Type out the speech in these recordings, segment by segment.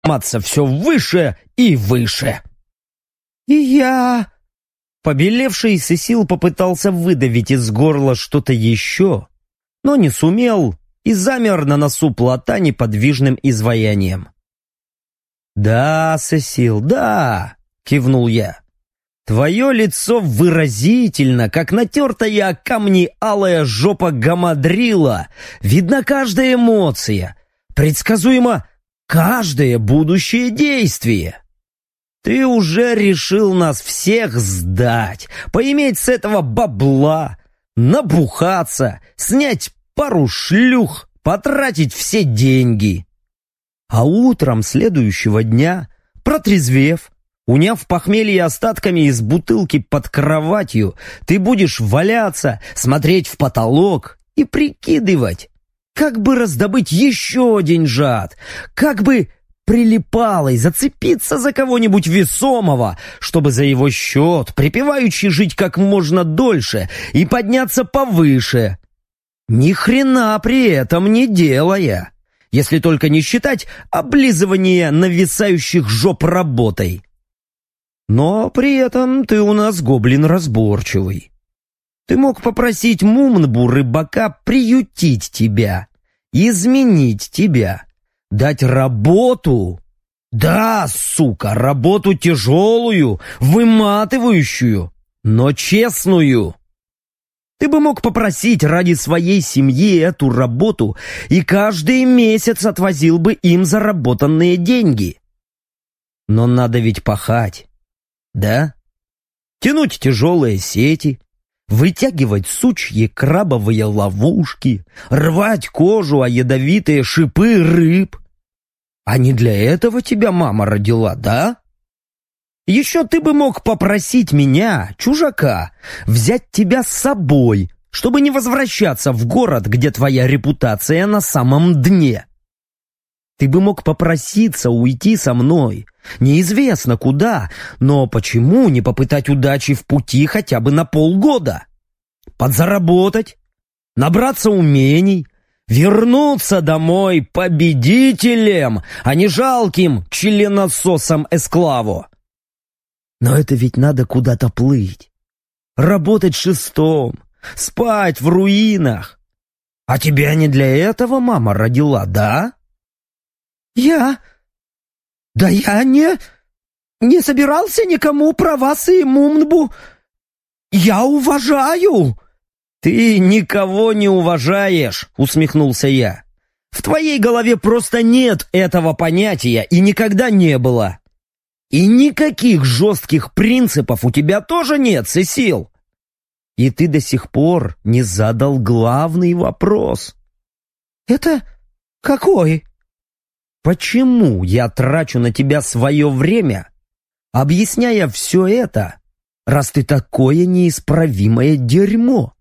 подниматься все выше и выше. И я... Побелевший Сесил попытался выдавить из горла что-то еще, но не сумел и замер на носу плота неподвижным изваянием. «Да, Сесил, да!» — кивнул я. «Твое лицо выразительно, как натертая о камни алая жопа гамадрила. Видна каждая эмоция, предсказуемо каждое будущее действие. Ты уже решил нас всех сдать, поиметь с этого бабла, набухаться, снять пару шлюх, потратить все деньги. А утром следующего дня, протрезвев, уняв похмелье остатками из бутылки под кроватью, ты будешь валяться, смотреть в потолок и прикидывать, как бы раздобыть еще деньжат, как бы прилипалой зацепиться за кого-нибудь весомого, чтобы за его счет припеваючи жить как можно дольше и подняться повыше, ни хрена при этом не делая, если только не считать облизывание нависающих жоп работой. Но при этом ты у нас гоблин разборчивый. Ты мог попросить Мумнбу рыбака приютить тебя, изменить тебя, дать работу. Да, сука, работу тяжелую, выматывающую, но честную. Ты бы мог попросить ради своей семьи эту работу и каждый месяц отвозил бы им заработанные деньги. Но надо ведь пахать, да? Тянуть тяжелые сети, вытягивать сучьи крабовые ловушки, рвать кожу о ядовитые шипы рыб. А не для этого тебя мама родила, да? Еще ты бы мог попросить меня, чужака, взять тебя с собой, чтобы не возвращаться в город, где твоя репутация на самом дне. Ты бы мог попроситься уйти со мной, неизвестно куда, но почему не попытать удачи в пути хотя бы на полгода? Подзаработать, набраться умений, вернуться домой победителем, а не жалким членососом-эсклаво. Но это ведь надо куда-то плыть, работать шестом, спать в руинах. А тебя не для этого мама родила, да? Я не собирался никому про вас и Мумнбу. Я уважаю. Ты никого не уважаешь, усмехнулся я. В твоей голове просто нет этого понятия и никогда не было. И никаких жестких принципов у тебя тоже нет, Сесил. И ты до сих пор не задал главный вопрос. Это какой? Почему я трачу на тебя свое время, объясняя все это, раз ты такое неисправимое дерьмо?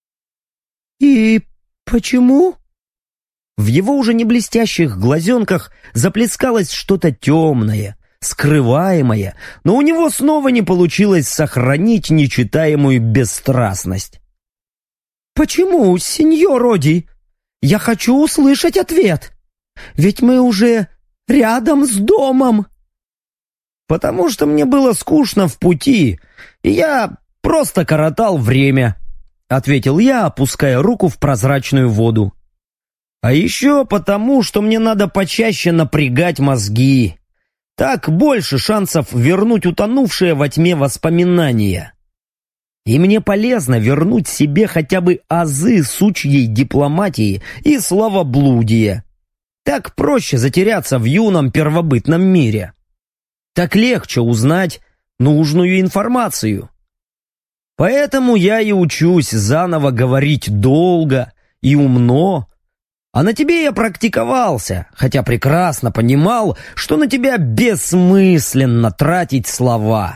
И почему? В его уже не блестящих глазенках заплескалось что-то темное, скрываемое, но у него снова не получилось сохранить нечитаемую бесстрастность. «Почему, сеньор Роди? Я хочу услышать ответ. Ведь мы уже рядом с домом». «Потому что мне было скучно в пути, и я просто коротал время», — ответил я, опуская руку в прозрачную воду. «А еще потому, что мне надо почаще напрягать мозги. Так больше шансов вернуть утонувшие во тьме воспоминания. И мне полезно вернуть себе хотя бы азы сучьей дипломатии и словоблудия. Так проще затеряться в юном первобытном мире. Так легче узнать нужную информацию. Поэтому я и учусь заново говорить долго и умно. А на тебе я практиковался, хотя прекрасно понимал, что на тебя бессмысленно тратить слова».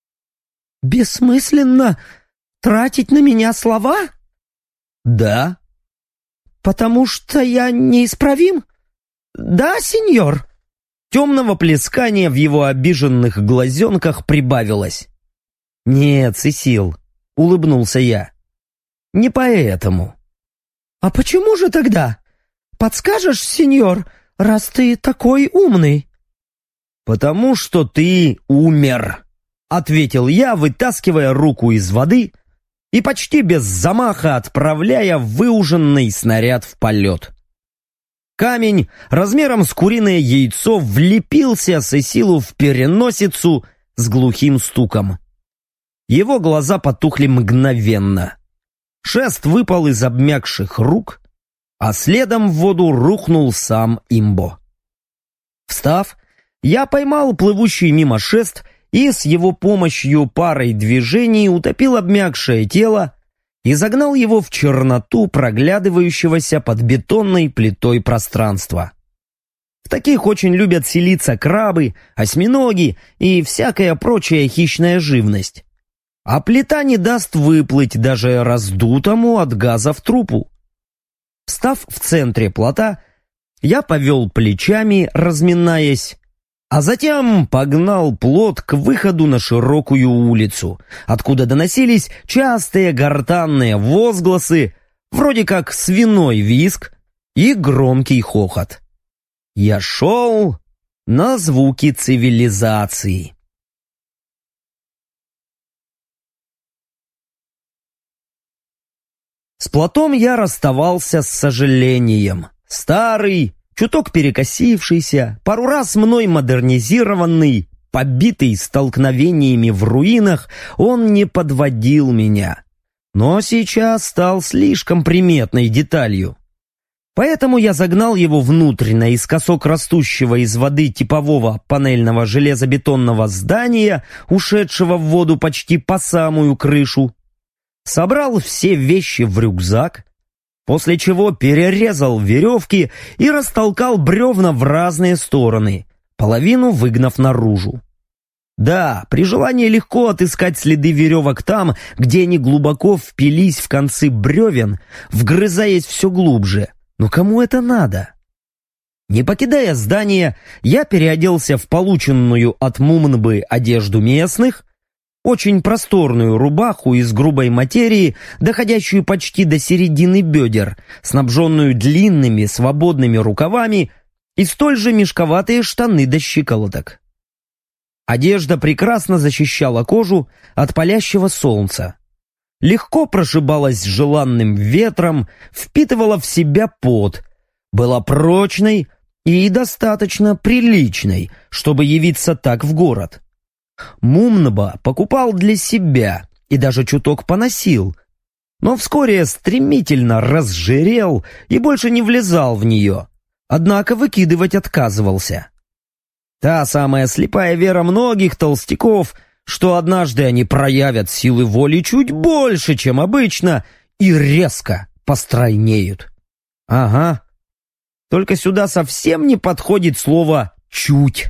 «Бессмысленно тратить на меня слова?» «Да». «Потому что я неисправим? Да, сеньор?» Темного плескания в его обиженных глазенках прибавилось. «Нет, Сесил», — улыбнулся я, — «не поэтому». «А почему же тогда? Подскажешь, сеньор, раз ты такой умный?» «Потому что ты умер», — ответил я, вытаскивая руку из воды и почти без замаха отправляя выуженный снаряд в полет. Камень размером с куриное яйцо влепился Сесилу в переносицу с глухим стуком. Его глаза потухли мгновенно. Шест выпал из обмякших рук, а следом в воду рухнул сам имбо. Встав, я поймал плывущий мимо шест и с его помощью парой движений утопил обмякшее тело и загнал его в черноту проглядывающегося под бетонной плитой пространства. В таких очень любят селиться крабы, осьминоги и всякая прочая хищная живность. А плита не даст выплыть даже раздутому от газов трупу. Встав в центре плота, я повел плечами, разминаясь, а затем погнал плот к выходу на широкую улицу, откуда доносились частые гортанные возгласы, вроде как свиной визг и громкий хохот. Я шел на звуки цивилизации. С плотом я расставался с сожалением. Старый, чуток перекосившийся, пару раз мной модернизированный, побитый столкновениями в руинах, он не подводил меня. Но сейчас стал слишком приметной деталью. Поэтому я загнал его внутрь наискосок растущего из воды типового панельного железобетонного здания, ушедшего в воду почти по самую крышу, собрал все вещи в рюкзак, после чего перерезал веревки и растолкал бревна в разные стороны, половину выгнав наружу. Да, при желании легко отыскать следы веревок там, где они глубоко впились в концы бревен, вгрызаясь все глубже. Но кому это надо? Не покидая здание, я переоделся в полученную от Мумнбы одежду местных, очень просторную рубаху из грубой материи, доходящую почти до середины бедер, снабженную длинными свободными рукавами и столь же мешковатые штаны до щиколоток. Одежда прекрасно защищала кожу от палящего солнца, легко прошибалась желанным ветром, впитывала в себя пот, была прочной и достаточно приличной, чтобы явиться так в город. Мумнба покупал для себя и даже чуток поносил, но вскоре стремительно разжирел и больше не влезал в нее, однако выкидывать отказывался. Та самая слепая вера многих толстяков, что однажды они проявят силы воли чуть больше, чем обычно, и резко постройнеют. Ага, только сюда совсем не подходит слово «чуть».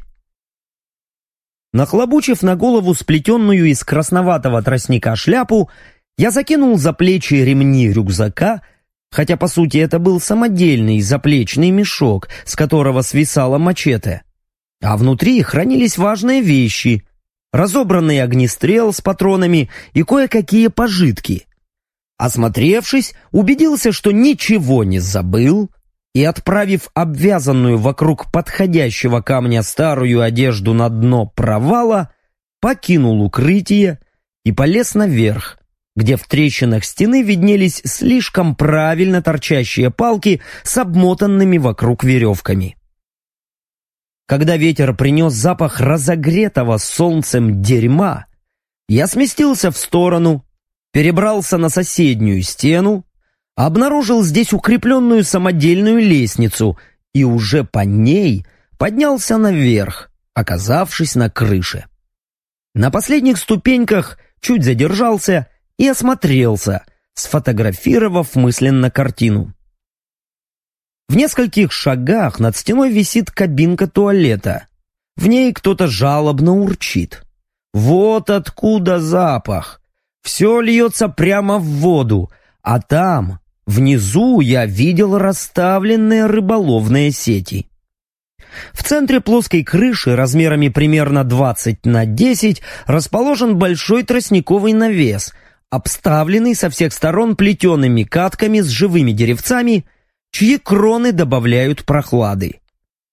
Нахлобучив на голову сплетенную из красноватого тростника шляпу, я закинул за плечи ремни рюкзака, хотя по сути это был самодельный заплечный мешок, с которого свисало мачете. А внутри хранились важные вещи, разобранный огнестрел с патронами и кое-какие пожитки. Осмотревшись, убедился, что ничего не забыл, и, отправив обвязанную вокруг подходящего камня старую одежду на дно провала, покинул укрытие и полез наверх, где в трещинах стены виднелись слишком правильно торчащие палки с обмотанными вокруг веревками. Когда ветер принес запах разогретого солнцем дерьма, я сместился в сторону, перебрался на соседнюю стену, обнаружил здесь укрепленную самодельную лестницу и уже по ней поднялся наверх, оказавшись на крыше. На последних ступеньках чуть задержался и осмотрелся, сфотографировав мысленно картину. В нескольких шагах над стеной висит кабинка туалета. В ней кто-то жалобно урчит. Вот откуда запах. Все льется прямо в воду, а там, внизу, я видел расставленные рыболовные сети. В центре плоской крыши размерами примерно 20 на 10 расположен большой тростниковый навес, обставленный со всех сторон плетеными катками с живыми деревцами, чьи кроны добавляют прохлады.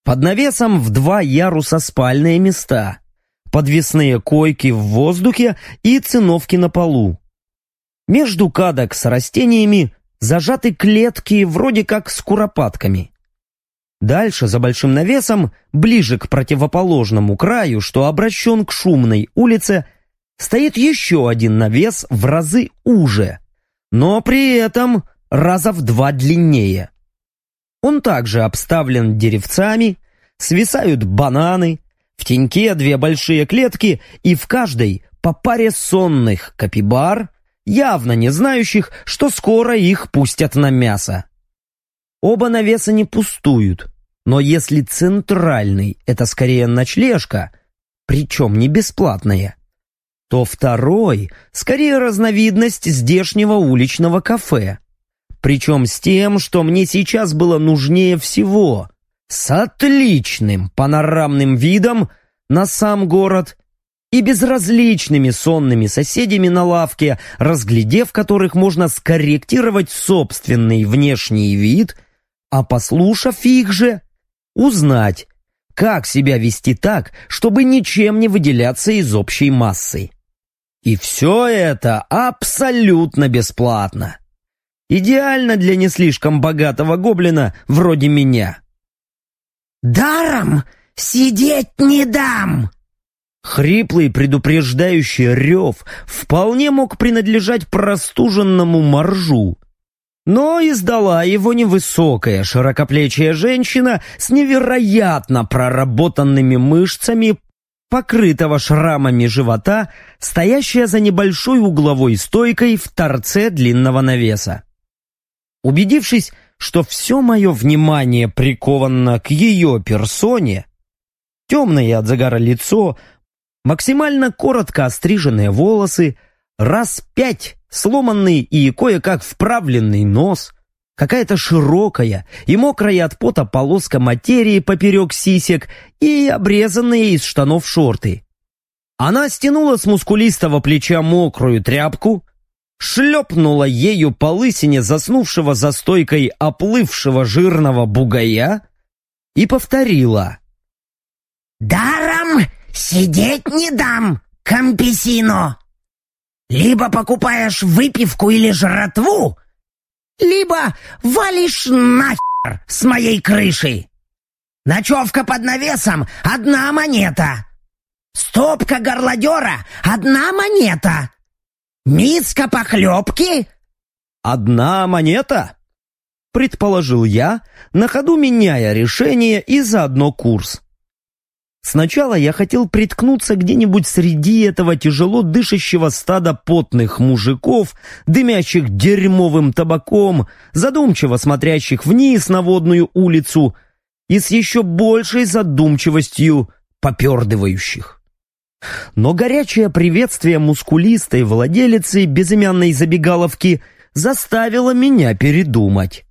Под навесом в 2 яруса спальные места, подвесные койки в воздухе и циновки на полу. Между кадок с растениями зажаты клетки вроде как с куропатками. Дальше, за большим навесом, ближе к противоположному краю, что обращен к шумной улице, стоит еще один навес в разы уже, но при этом раза в 2 длиннее. Он также обставлен деревцами, свисают бананы, в теньке 2 большие клетки и в каждой по паре сонных капибар, явно не знающих, что скоро их пустят на мясо. Оба навеса не пустуют, но если центральный — это скорее ночлежка, причем не бесплатная, то второй — скорее разновидность здешнего уличного кафе. Причем с тем, что мне сейчас было нужнее всего, с отличным панорамным видом на сам город и безразличными сонными соседями на лавке, разглядев которых можно скорректировать собственный внешний вид, а послушав их же, узнать, как себя вести так, чтобы ничем не выделяться из общей массы. И все это абсолютно бесплатно. Идеально для не слишком богатого гоблина вроде меня. «Даром сидеть не дам!» Хриплый предупреждающий рев вполне мог принадлежать простуженному моржу. Но издала его невысокая широкоплечья женщина с невероятно проработанными мышцами, покрытого шрамами живота, стоящая за небольшой угловой стойкой в торце длинного навеса. Убедившись, что все мое внимание приковано к ее персоне, темное от загара лицо, максимально коротко остриженные волосы, раз 5 сломанный и кое-как вправленный нос, какая-то широкая и мокрая от пота полоска материи поперек сисек и обрезанные из штанов шорты. Она стянула с мускулистого плеча мокрую тряпку, шлепнула ею по лысине заснувшего за стойкой оплывшего жирного бугая и повторила: «Даром сидеть не дам, кампесино! Либо покупаешь выпивку или жратву, либо валишь нахер с моей крыши. Ночевка под навесом — 1 монета. Стопка горлодера — 1 монета. Миска похлебки — 1 монета? Предположил я, на ходу меняя решение и заодно курс. Сначала я хотел приткнуться где-нибудь среди этого тяжело дышащего стада потных мужиков, дымящих дерьмовым табаком, задумчиво смотрящих вниз на водную улицу и с еще большей задумчивостью попердывающих. Но горячее приветствие мускулистой владелицы безымянной забегаловки заставило меня передумать.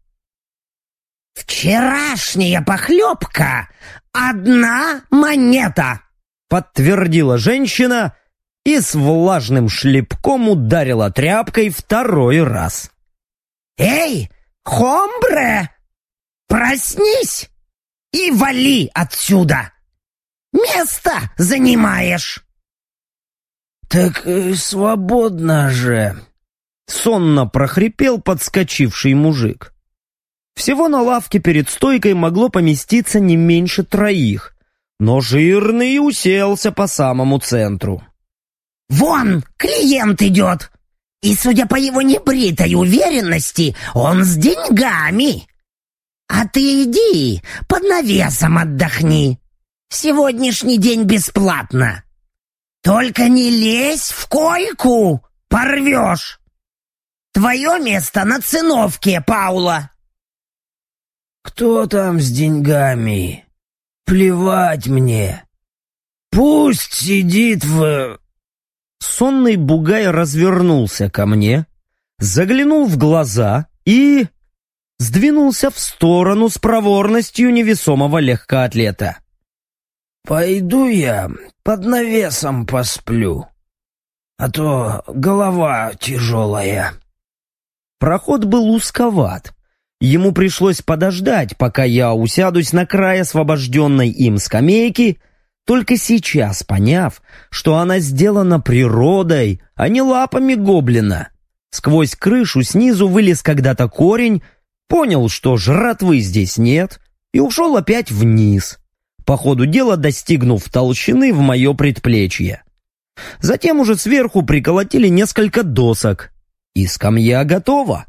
«Вчерашняя похлебка — 1 монета!» подтвердила женщина и с влажным шлепком ударила тряпкой 2 раз. «Эй, хомбре! Проснись и вали отсюда! Место занимаешь!» «Так свободно же!» — сонно прохрипел подскочивший мужик. Всего на лавке перед стойкой могло поместиться не меньше 3, но жирный уселся по самому центру. «Вон, клиент идет! И, судя по его небритой уверенности, он с деньгами! А ты иди, под навесом отдохни! Сегодняшний день бесплатно! Только не лезь в койку, порвешь! Твое место на циновке, Паула!» «Кто там с деньгами? Плевать мне! Пусть сидит в...» Сонный бугай развернулся ко мне, заглянул в глаза и сдвинулся в сторону с проворностью невесомого легкоатлета. «Пойду я под навесом посплю, а то голова тяжелая». Проход был узковат, Ему пришлось подождать, пока я усядусь на край освобожденной им скамейки, только сейчас поняв, что она сделана природой, а не лапами гоблина. Сквозь крышу снизу вылез когда-то корень, понял, что жратвы здесь нет, и ушел опять вниз, по ходу дела достигнув толщины в мое предплечье. Затем уже сверху приколотили несколько досок, и скамья готова.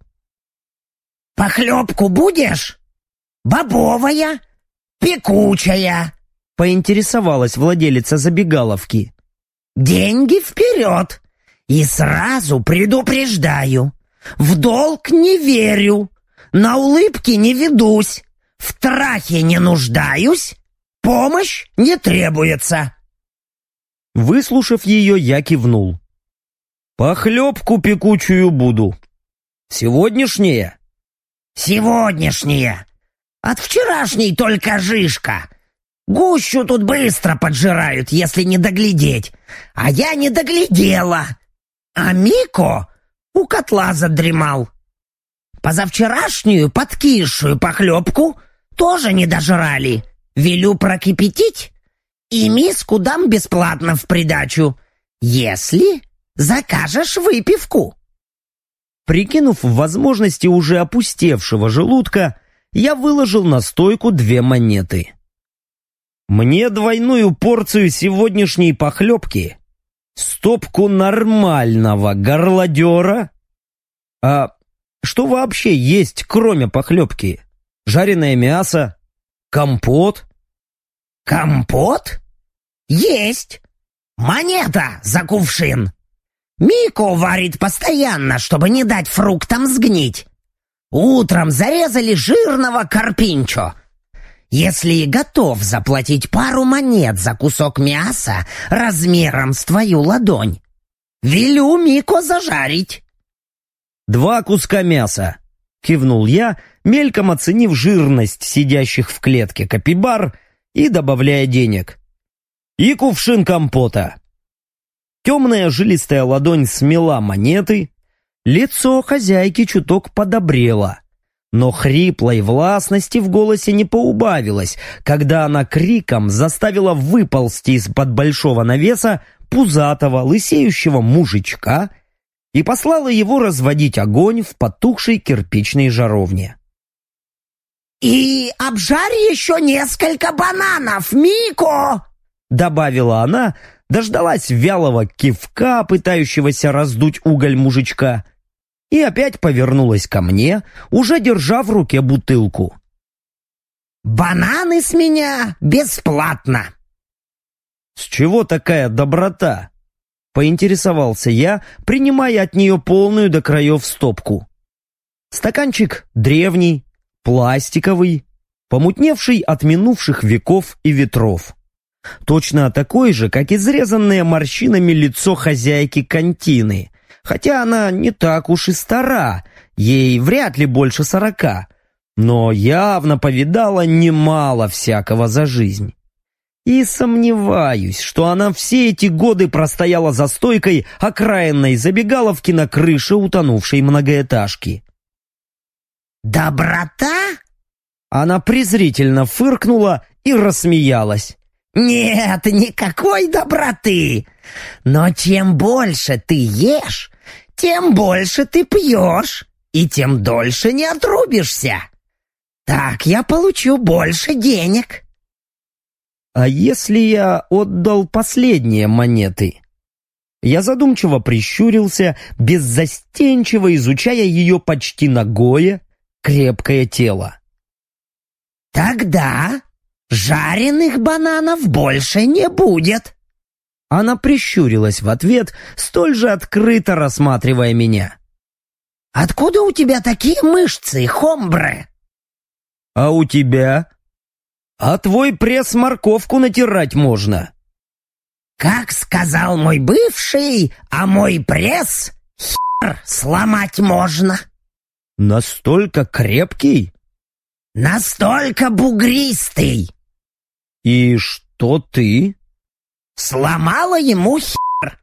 «Похлебку будешь? Бобовая? Пекучая?» — поинтересовалась владелица забегаловки. «Деньги вперед! И сразу предупреждаю, в долг не верю, на улыбки не ведусь, в трахе не нуждаюсь, помощь не требуется». Выслушав ее, я кивнул. «Похлебку пекучую буду. Сегодняшняя?» «Сегодняшняя. От вчерашней только жишка. Гущу тут быстро поджирают, если не доглядеть. А я не доглядела. А Мико у котла задремал. Позавчерашнюю подкисшую похлебку тоже не дожрали. Велю прокипятить и миску дам бесплатно в придачу, если закажешь выпивку». Прикинув возможности уже опустевшего желудка, я выложил на стойку 2 монеты. Мне двойную порцию сегодняшней похлебки, стопку нормального горлодера. А что вообще есть, кроме похлебки? Жареное мясо? Компот? «Компот? Есть! Монета за кувшин! Мико варит постоянно, чтобы не дать фруктам сгнить. Утром зарезали жирного карпинчо. Если готов заплатить пару монет за кусок мяса размером с твою ладонь, велю Мико зажарить». 2 куска мяса, кивнул я, мельком оценив жирность сидящих в клетке капибар и добавляя денег. И кувшин компота. Темная жилистая ладонь смела монеты, лицо хозяйки чуток подобрело, но хриплой властности в голосе не поубавилось, когда она криком заставила выползти из-под большого навеса пузатого, лысеющего мужичка и послала его разводить огонь в потухшей кирпичной жаровне. «И обжарь еще несколько бананов, Мико!» — добавила она, дождалась вялого кивка, пытающегося раздуть уголь мужичка, и опять повернулась ко мне, уже держа в руке бутылку. «Бананы с меня бесплатно!» «С чего такая доброта?» — поинтересовался я, принимая от нее полную до краев стопку. Стаканчик древний, пластиковый, помутневший от минувших веков и ветров. Точно такой же, как изрезанное морщинами лицо хозяйки кантины, хотя она не так уж и стара, ей вряд ли больше 40, но явно повидала немало всякого за жизнь. И сомневаюсь, что она все эти годы простояла за стойкой окраинной забегаловки на крыше утонувшей многоэтажки. «Доброта?» Она презрительно фыркнула и рассмеялась. «Нет, никакой доброты. Но чем больше ты ешь, тем больше ты пьешь, и тем дольше не отрубишься. Так я получу больше денег». «А если я отдал последние монеты?» Я задумчиво прищурился, беззастенчиво изучая ее почти нагое, крепкое тело. «Тогда жареных бананов больше не будет». Она прищурилась в ответ, столь же открыто рассматривая меня. «Откуда у тебя такие мышцы, хомбре?» «А у тебя?» «А твой пресс морковку натирать можно». «Как сказал мой бывший, а мой пресс хер сломать можно». «Настолько крепкий?» «Настолько бугристый». «И что ты?» «Сломала ему хер».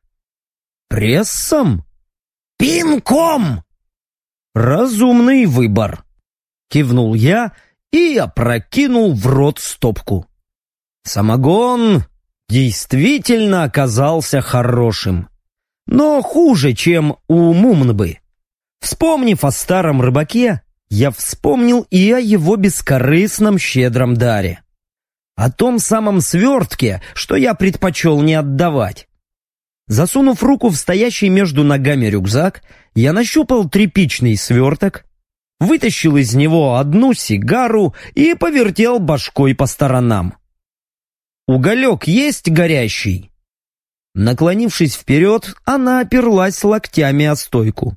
«Прессом?» «Пинком». «Разумный выбор». кивнул я и опрокинул в рот стопку. Самогон действительно оказался хорошим, но хуже, чем у Мумнбы. Вспомнив о старом рыбаке, я вспомнил и о его бескорыстном щедром даре. О том самом свертке, что я предпочел не отдавать. Засунув руку в стоящий между ногами рюкзак, я нащупал тряпичный сверток, вытащил из него одну сигару и повертел башкой по сторонам. «Уголек есть горящий?» Наклонившись вперед, она оперлась локтями о стойку.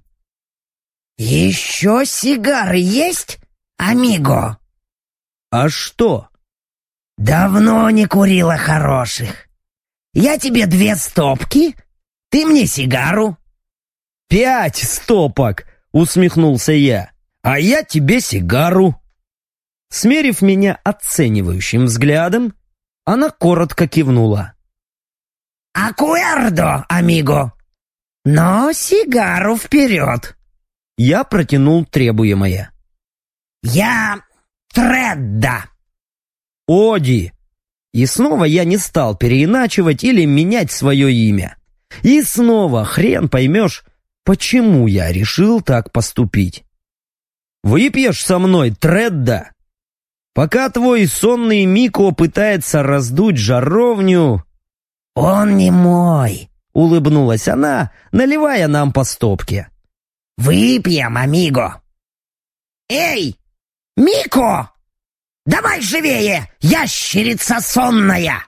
«Еще сигары есть, амиго?» «А что?» «Давно не курила хороших. Я тебе 2 стопки, ты мне сигару». 5 стопок!» — усмехнулся я. «А я тебе сигару». Смерив меня оценивающим взглядом, она коротко кивнула. «Акуэрдо, амиго! Но сигару вперед!» Я протянул требуемое. «Я Тредда!» «Оди!» И снова я не стал переиначивать или менять свое имя. И снова хрен поймешь, почему я решил так поступить. «Выпьешь со мной, Тредда? Пока твой сонный Мико пытается раздуть жаровню...» «Он не мой!» — улыбнулась она, наливая нам по стопке. «Выпьем, амиго!» «Эй, Мико! Давай живее, ящерица сонная!»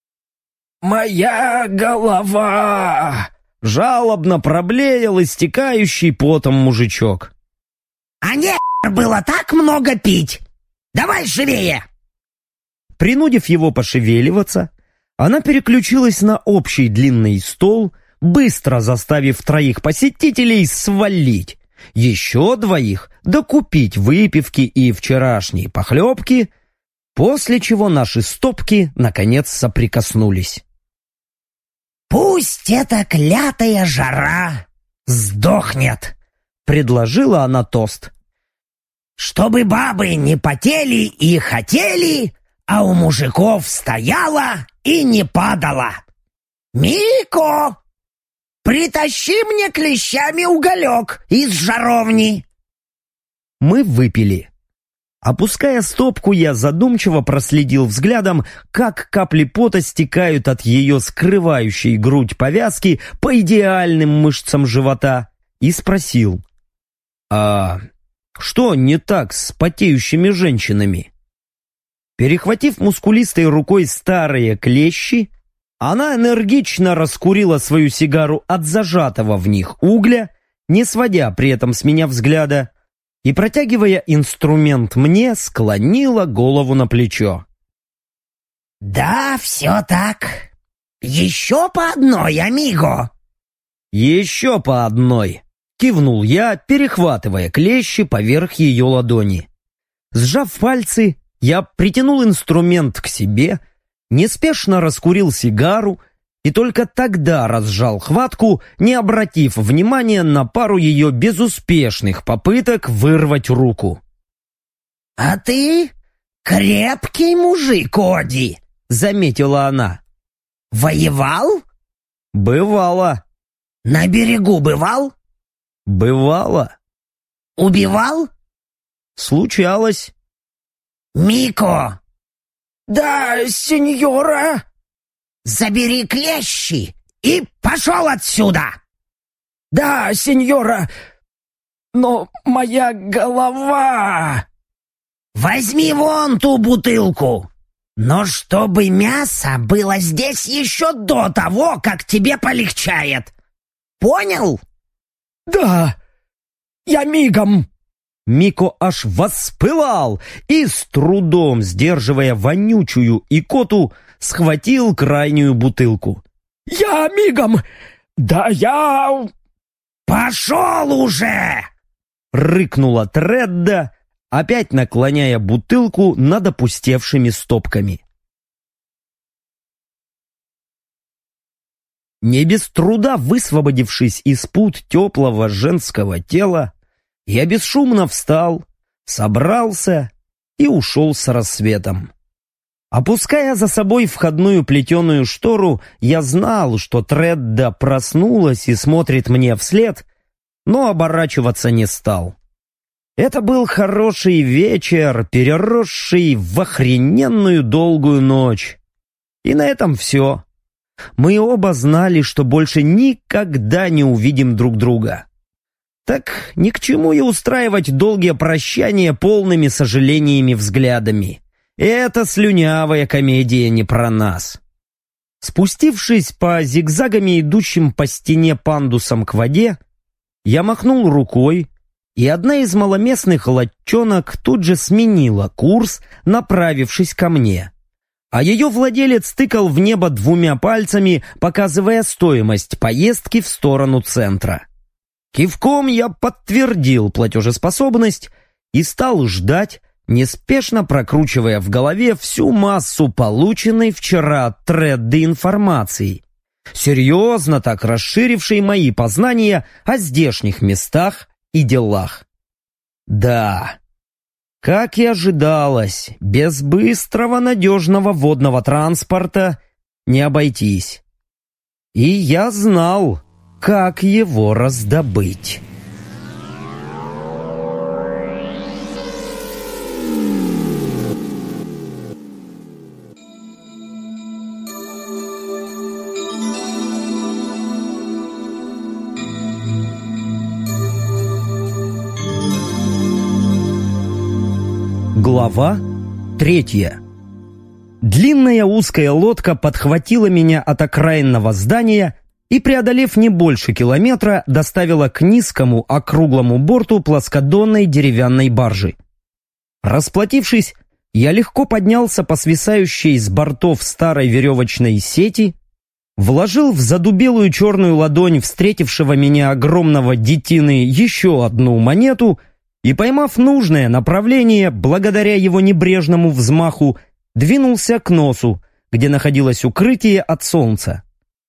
«Моя голова!» — жалобно проблеял истекающий потом мужичок. «А не было так много пить! Давай живее!» Принудив его пошевеливаться, она переключилась на общий длинный стол, быстро заставив 3 посетителей свалить, еще 2 докупить выпивки и вчерашней похлебки, после чего наши стопки наконец соприкоснулись. «Пусть эта клятая жара сдохнет!» — предложила она тост. «Чтобы бабы не потели и хотели, а у мужиков стояла и не падала. Мико, притащи мне клещами уголек из жаровни!» Мы выпили. Опуская стопку, я задумчиво проследил взглядом, как капли пота стекают от ее скрывающей грудь повязки по идеальным мышцам живота, и спросил: «А что не так с потеющими женщинами?» Перехватив мускулистой рукой старые клещи, она энергично раскурила свою сигару от зажатого в них угля, не сводя при этом с меня взгляда, и, протягивая инструмент мне, склонила голову на плечо. «Да, все так. Еще по одной, амиго!» «Еще по одной!» — кивнул я, перехватывая клещи поверх ее ладони. Сжав пальцы, я притянул инструмент к себе, неспешно раскурил сигару и только тогда разжал хватку, не обратив внимания на пару ее безуспешных попыток вырвать руку. «А ты крепкий мужик, Оди!» — заметила она. «Воевал?» «Бывало». «На берегу бывал?» «Бывало». «Убивал?» «Случалось». «Мико!» «Да, сеньора!» «Забери клещи и пошел отсюда!» «Да, сеньора! Но моя голова...» «Возьми вон ту бутылку! Но чтобы мясо было здесь еще до того, как тебе полегчает! Понял?» «Да, я мигом!» Мико аж воспылал и, с трудом сдерживая вонючую икоту, схватил крайнюю бутылку. «Я мигом! Да я...» «Пошел уже!» — рыкнула Тредда, опять наклоняя бутылку над опустевшими стопками. Не без труда высвободившись из пут теплого женского тела, я бесшумно встал, собрался и ушел с рассветом. Опуская за собой входную плетеную штору, я знал, что Тредда проснулась и смотрит мне вслед, но оборачиваться не стал. Это был хороший вечер, переросший в охрененную долгую ночь. И на этом все. Мы оба знали, что больше никогда не увидим друг друга. Так ни к чему и устраивать долгие прощания полными сожалениями взглядами. Эта слюнявая комедия не про нас. Спустившись по зигзагами, идущим по стене пандусам к воде, я махнул рукой, и одна из маломестных лодчонок тут же сменила курс, направившись ко мне. А ее владелец тыкал в небо двумя пальцами, показывая стоимость поездки в сторону центра. Кивком я подтвердил платежеспособность и стал ждать, неспешно прокручивая в голове всю массу полученной вчера от Тредды информации, серьезно так расширившей мои познания о здешних местах и делах. Да, как и ожидалось, без быстрого надежного водного транспорта не обойтись. И я знал, как его раздобыть. Глава 3. Длинная узкая лодка подхватила меня от окраинного здания и, преодолев не больше километра, доставила к низкому округлому борту плоскодонной деревянной баржи. Расплатившись, я легко поднялся по свисающей с бортов старой веревочной сети, вложил в задубелую черную ладонь встретившего меня огромного детины еще одну монету и, поймав нужное направление, благодаря его небрежному взмаху, двинулся к носу, где находилось укрытие от солнца.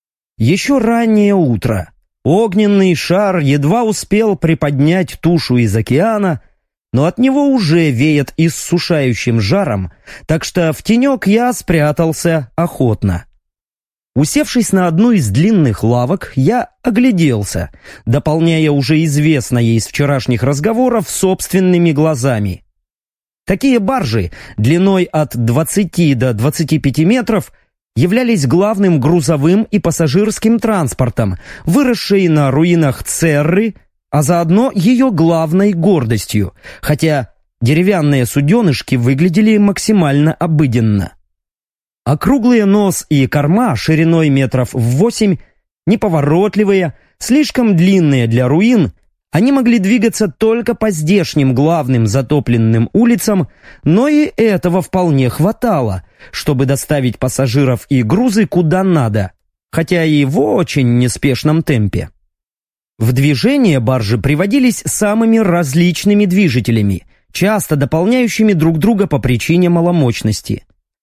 Еще раннее утро. Огненный шар едва успел приподнять тушу из океана, но от него уже веет иссушающим жаром, так что в тенек я спрятался охотно. Усевшись на одну из длинных лавок, я огляделся, дополняя уже известное из вчерашних разговоров собственными глазами. Такие баржи, длиной от 20 до 25 метров, являлись главным грузовым и пассажирским транспортом, выросшей на руинах Церры, а заодно ее главной гордостью, хотя деревянные суденышки выглядели максимально обыденно. Округлые нос и корма шириной метров в 8, неповоротливые, слишком длинные для руин, они могли двигаться только по здешним главным затопленным улицам, но и этого вполне хватало, чтобы доставить пассажиров и грузы куда надо, хотя и в очень неспешном темпе. В движение баржи приводились самыми различными движителями, часто дополняющими друг друга по причине маломощности.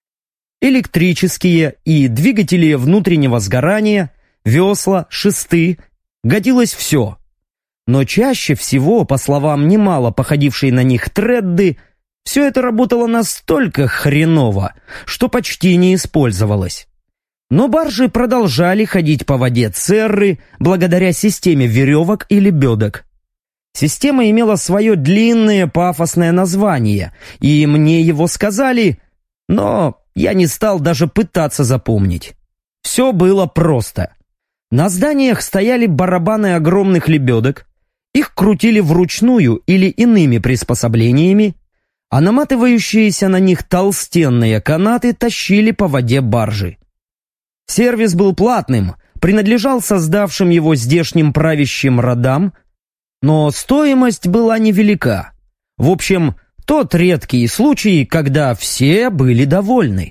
Электрические и двигатели внутреннего сгорания, весла, шесты, годилось все. Но чаще всего, по словам немало походившей на них Тредды, все это работало настолько хреново, что почти не использовалось. Но баржи продолжали ходить по воде Церры благодаря системе веревок и лебедок. Система имела свое длинное пафосное название, и мне его сказали, но я не стал даже пытаться запомнить. Все было просто. На зданиях стояли барабаны огромных лебедок, их крутили вручную или иными приспособлениями, а наматывающиеся на них толстенные канаты тащили по воде баржи. Сервис был платным, принадлежал создавшим его здешним правящим родам, но стоимость была невелика. В общем, тот редкий случай, когда все были довольны.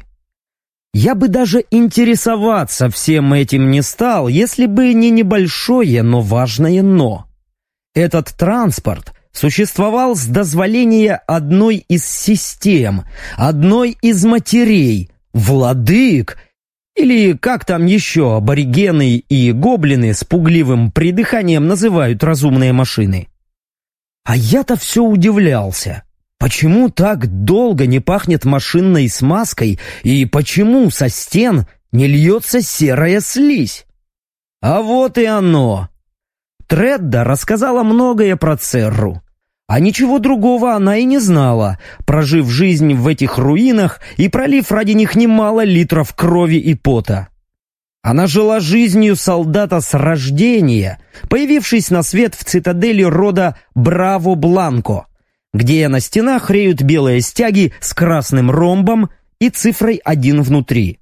Я бы даже интересоваться всем этим не стал, если бы не небольшое, но важное «но». Этот транспорт существовал с дозволения одной из систем, одной из матерей, владык, или как там еще аборигены и гоблины с пугливым придыханием называют разумные машины. А я-то все удивлялся. Почему так долго не пахнет машинной смазкой и почему со стен не льется серая слизь? А вот и оно. Тредда рассказала многое про Церру, а ничего другого она и не знала, прожив жизнь в этих руинах и пролив ради них немало литров крови и пота. Она жила жизнью солдата с рождения, появившись на свет в цитадели рода Браво-Бланко, где на стенах реют белые стяги с красным ромбом и цифрой 1 внутри.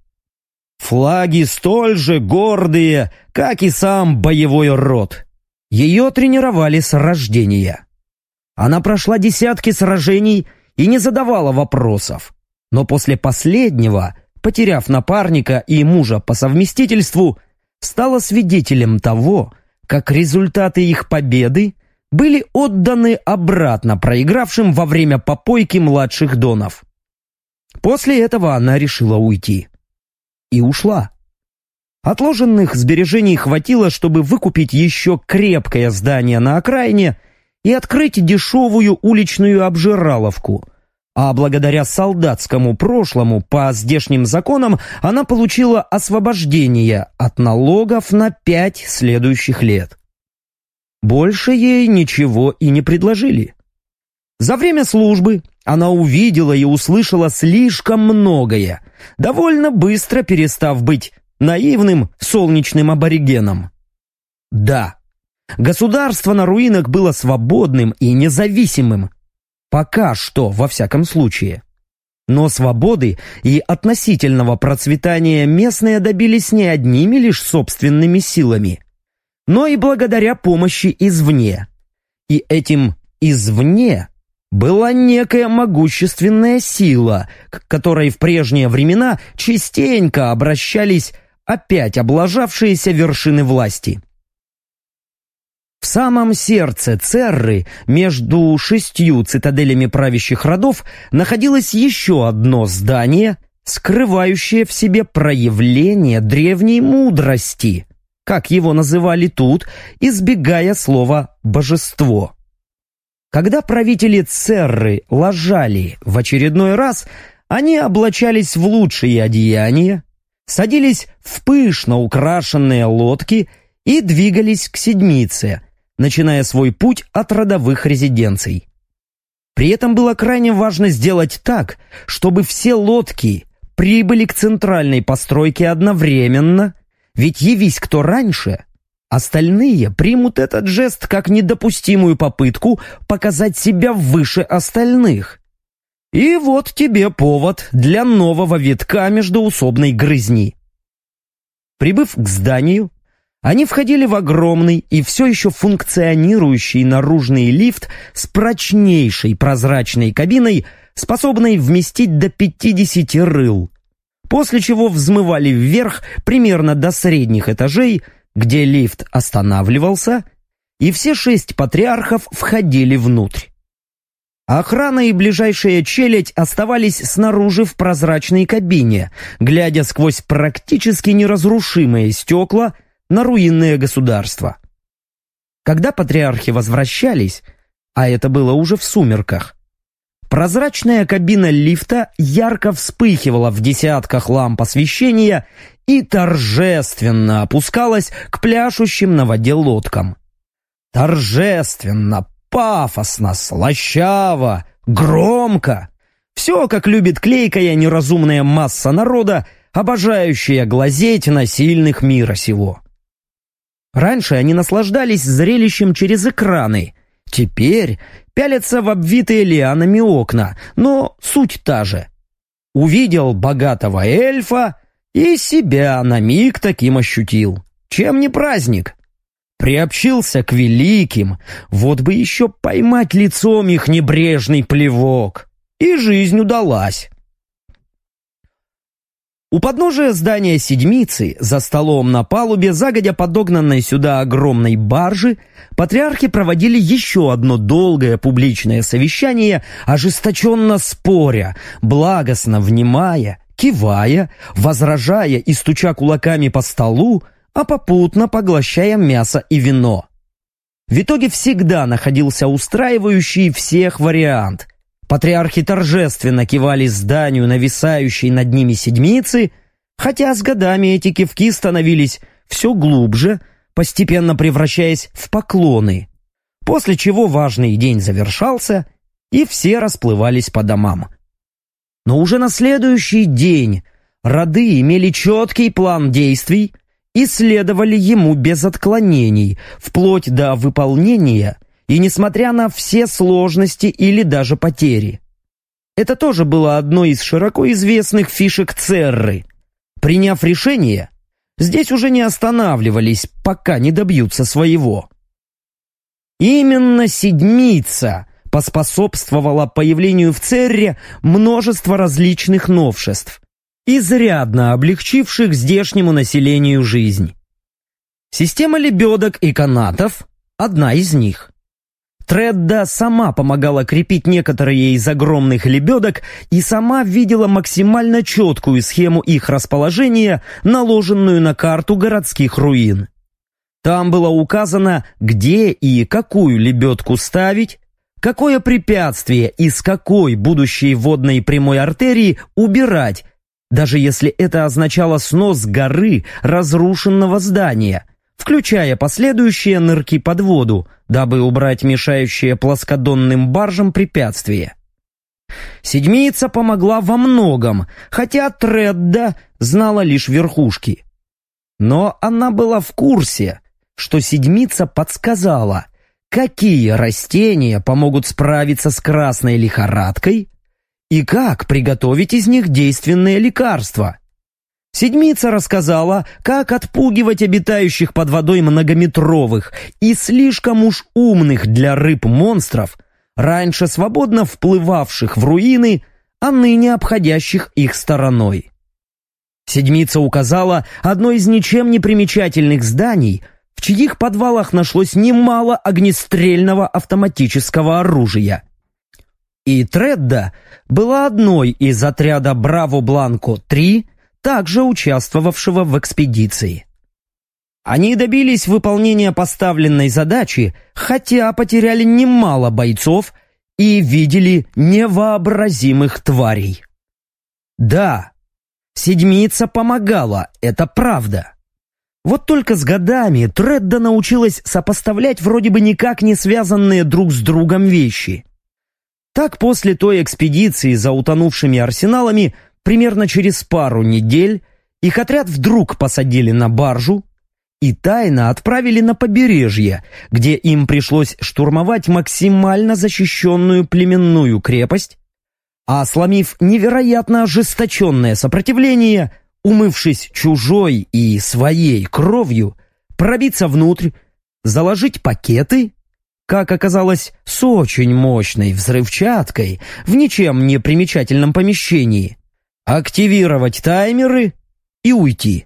Флаги столь же гордые, как и сам боевой род. Ее тренировали с рождения. Она прошла десятки сражений и не задавала вопросов, но после последнего, потеряв напарника и мужа по совместительству, стала свидетелем того, как результаты их победы были отданы обратно проигравшим во время попойки младших донов. После этого она решила уйти. И ушла. Отложенных сбережений хватило, чтобы выкупить еще крепкое здание на окраине и открыть дешевую уличную обжираловку. А благодаря солдатскому прошлому по здешним законам она получила освобождение от налогов на 5 следующих лет. Больше ей ничего и не предложили. За время службы она увидела и услышала слишком многое, довольно быстро перестав быть наивным солнечным аборигеном. Да, государство на руинах было свободным и независимым. Пока что, во всяком случае. Но свободы и относительного процветания местные добились не одними лишь собственными силами, но и благодаря помощи извне. И этим «извне» была некая могущественная сила, к которой в прежние времена частенько обращались опять облажавшиеся вершины власти. В самом сердце Церры, между 6 цитаделями правящих родов, находилось еще одно здание, скрывающее в себе проявление древней мудрости, как его называли тут, избегая слова «божество». Когда правители Церры лажали в очередной раз, они облачались в лучшие одеяния, садились в пышно украшенные лодки и двигались к Седмице, начиная свой путь от родовых резиденций. При этом было крайне важно сделать так, чтобы все лодки прибыли к центральной постройке одновременно, ведь явись кто раньше, остальные примут этот жест как недопустимую попытку показать себя выше остальных. И вот тебе повод для нового витка междоусобной грызни. Прибыв к зданию, они входили в огромный и все еще функционирующий наружный лифт с прочнейшей прозрачной кабиной, способной вместить до 50 рыл, после чего взмывали вверх примерно до средних этажей, где лифт останавливался, и все 6 патриархов входили внутрь. Охрана и ближайшая челядь оставались снаружи в прозрачной кабине, глядя сквозь практически неразрушимые стекла на руинное государство. Когда патриархи возвращались, а это было уже в сумерках, прозрачная кабина лифта ярко вспыхивала в десятках ламп освещения и торжественно опускалась к пляшущим на воде лодкам. Торжественно, пафосно, слащаво, громко. Все, как любит клейкая неразумная масса народа, обожающая глазеть на сильных мира сего. Раньше они наслаждались зрелищем через экраны, теперь пялятся в обвитые лианами окна, но суть та же. Увидел богатого эльфа и себя на миг таким ощутил. Чем не праздник? Приобщился к великим, вот бы еще поймать лицом их небрежный плевок. И жизнь удалась. У подножия здания Седмицы, за столом на палубе, загодя подогнанной сюда огромной баржи, патриархи проводили еще одно долгое публичное совещание, ожесточенно споря, благостно внимая, кивая, возражая и стуча кулаками по столу, а попутно поглощая мясо и вино. В итоге всегда находился устраивающий всех вариант – Патриархи торжественно кивали зданию, нависающей над ними седмицы, хотя с годами эти кивки становились все глубже, постепенно превращаясь в поклоны, после чего важный день завершался, и все расплывались по домам. Но уже на следующий день роды имели четкий план действий и следовали ему без отклонений, вплоть до выполнения и несмотря на все сложности или даже потери. Это тоже было одной из широко известных фишек Церры. Приняв решение, здесь уже не останавливались, пока не добьются своего. Именно седмица поспособствовала появлению в Церре множества различных новшеств, изрядно облегчивших здешнему населению жизнь. Система лебедок и канатов – одна из них. Тредда сама помогала крепить некоторые из огромных лебедок и сама видела максимально четкую схему их расположения, наложенную на карту городских руин. Там было указано, где и какую лебедку ставить, какое препятствие из какой будущей водной прямой артерии убирать, даже если это означало снос горы разрушенного здания, включая последующие нырки под воду, дабы убрать мешающие плоскодонным баржам препятствия. Седмица помогла во многом, хотя Тредда знала лишь верхушки. Но она была в курсе, что седмица подсказала, какие растения помогут справиться с красной лихорадкой и как приготовить из них действенные лекарства. Седмица рассказала, как отпугивать обитающих под водой многометровых и слишком уж умных для рыб монстров, раньше свободно вплывавших в руины, а ныне обходящих их стороной. Седмица указала одно из ничем не примечательных зданий, в чьих подвалах нашлось немало огнестрельного автоматического оружия. И Тредда была одной из отряда «Браво-Бланко-3», также участвовавшего в экспедиции. Они добились выполнения поставленной задачи, хотя потеряли немало бойцов и видели невообразимых тварей. Да, седмица помогала, это правда. Вот только с годами Тредда научилась сопоставлять вроде бы никак не связанные друг с другом вещи. Так после той экспедиции за утонувшими арсеналами примерно через пару недель их отряд вдруг посадили на баржу и тайно отправили на побережье, где им пришлось штурмовать максимально защищенную племенную крепость, а сломив невероятно ожесточенное сопротивление, умывшись чужой и своей кровью, пробиться внутрь, заложить пакеты, как оказалось, с очень мощной взрывчаткой в ничем не примечательном помещении, активировать таймеры и уйти.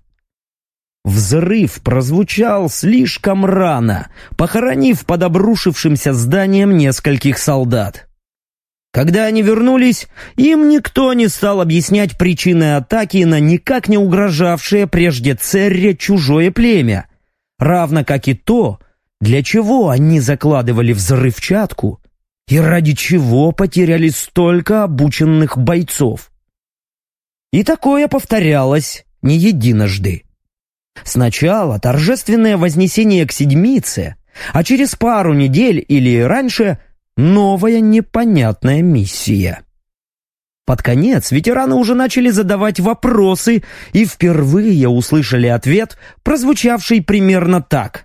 Взрыв прозвучал слишком рано, похоронив под обрушившимся зданием нескольких солдат. Когда они вернулись, им никто не стал объяснять причины атаки на никак не угрожавшее прежде Церре чужое племя, равно как и то, для чего они закладывали взрывчатку и ради чего потеряли столько обученных бойцов. И такое повторялось не единожды. Сначала торжественное вознесение к седмице, а через пару недель или раньше новая непонятная миссия. Под конец ветераны уже начали задавать вопросы и впервые услышали ответ, прозвучавший примерно так.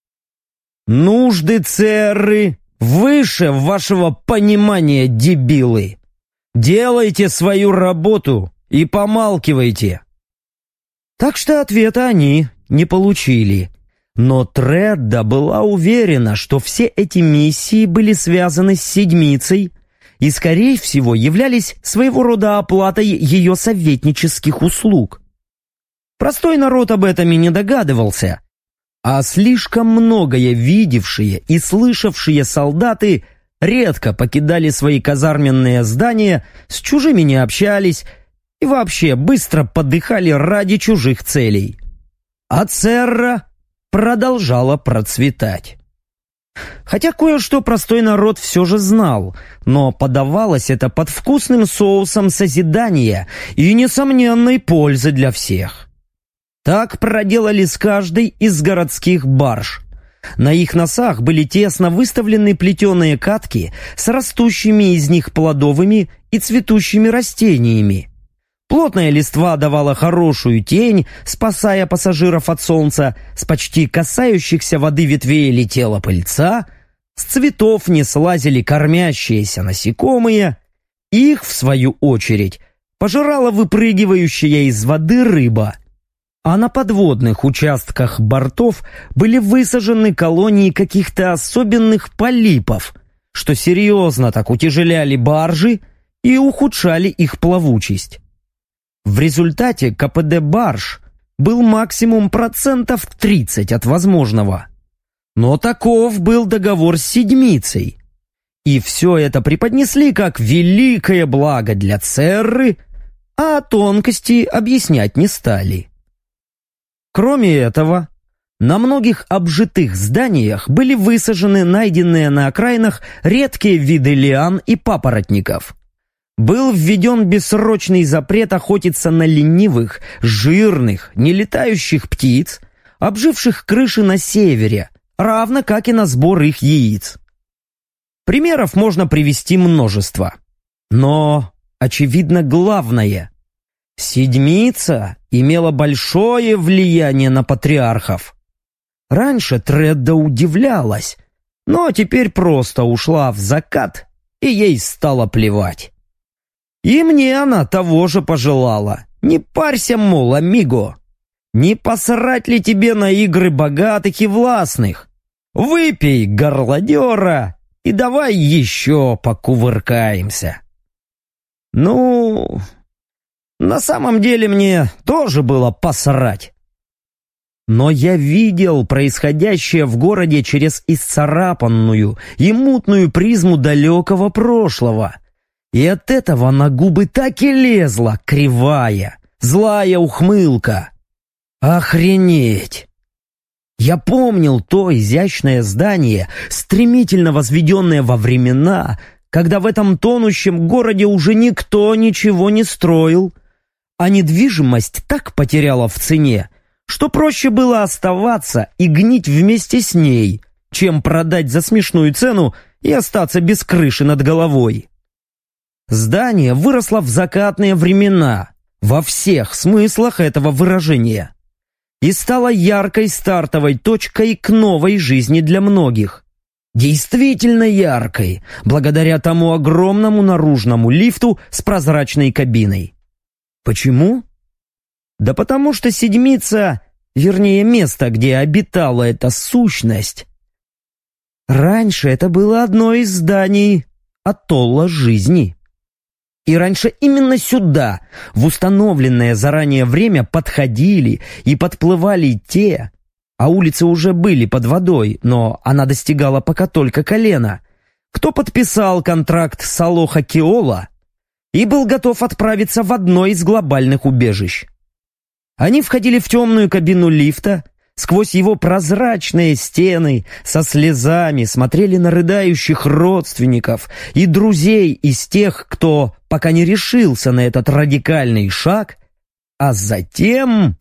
«Нужды Церры выше вашего понимания, дебилы! Делайте свою работу и помалкивайте!» Так что ответа они не получили. Но Тредда была уверена, что все эти миссии были связаны с седмицей и, скорее всего, являлись своего рода оплатой ее советнических услуг. Простой народ об этом и не догадывался, а слишком многое видевшие и слышавшие солдаты редко покидали свои казарменные здания, с чужими не общались и вообще быстро подыхали ради чужих целей. А Церра продолжала процветать. Хотя кое-что простой народ все же знал, но подавалось это под вкусным соусом созидания и несомненной пользы для всех. Так проделали с каждой из городских барж. На их носах были тесно выставлены плетеные катки с растущими из них плодовыми и цветущими растениями. Плотная листва давала хорошую тень, спасая пассажиров от солнца, с почти касающихся воды ветвей летела пыльца, с цветов не слазили кормящиеся насекомые, их, в свою очередь, пожирала выпрыгивающая из воды рыба. А на подводных участках бортов были высажены колонии каких-то особенных полипов, что серьезно так утяжеляли баржи и ухудшали их плавучесть. В результате КПД барж был максимум 30% от возможного. Но таков был договор с Седмицей. И все это преподнесли как великое благо для Церры, а тонкости объяснять не стали. Кроме этого, на многих обжитых зданиях были высажены найденные на окраинах редкие виды лиан и папоротников. Был введен бессрочный запрет охотиться на ленивых, жирных, нелетающих птиц, обживших крыши на севере, равно как и на сбор их яиц. Примеров можно привести множество. Но, очевидно, главное – Седмица имела большое влияние на патриархов. Раньше Тредда удивлялась, но теперь просто ушла в закат, и ей стало плевать. И мне она того же пожелала. Не парься, мол, амиго. Не посрать ли тебе на игры богатых и властных? Выпей горлодера и давай еще покувыркаемся. Ну, на самом деле мне тоже было посрать. Но я видел происходящее в городе через исцарапанную и мутную призму далекого прошлого. И от этого на губы так и лезла кривая, злая ухмылка. Охренеть! Я помнил то изящное здание, стремительно возведенное во времена, когда в этом тонущем городе уже никто ничего не строил, а недвижимость так потеряла в цене, что проще было оставаться и гнить вместе с ней, чем продать за смешную цену и остаться без крыши над головой. Здание выросло в закатные времена, во всех смыслах этого выражения, и стало яркой стартовой точкой к новой жизни для многих. Действительно яркой, благодаря тому огромному наружному лифту с прозрачной кабиной. Почему? Да потому что Седмица, вернее место, где обитала эта сущность, раньше это было одно из зданий атолла жизни. И раньше именно сюда, в установленное заранее время, подходили и подплывали те, а улицы уже были под водой, но она достигала пока только колена, кто подписал контракт с Алоха Кеола и был готов отправиться в одно из глобальных убежищ. Они входили в темную кабину лифта, сквозь его прозрачные стены, со слезами смотрели на рыдающих родственников и друзей из тех, кто пока не решился на этот радикальный шаг, а затем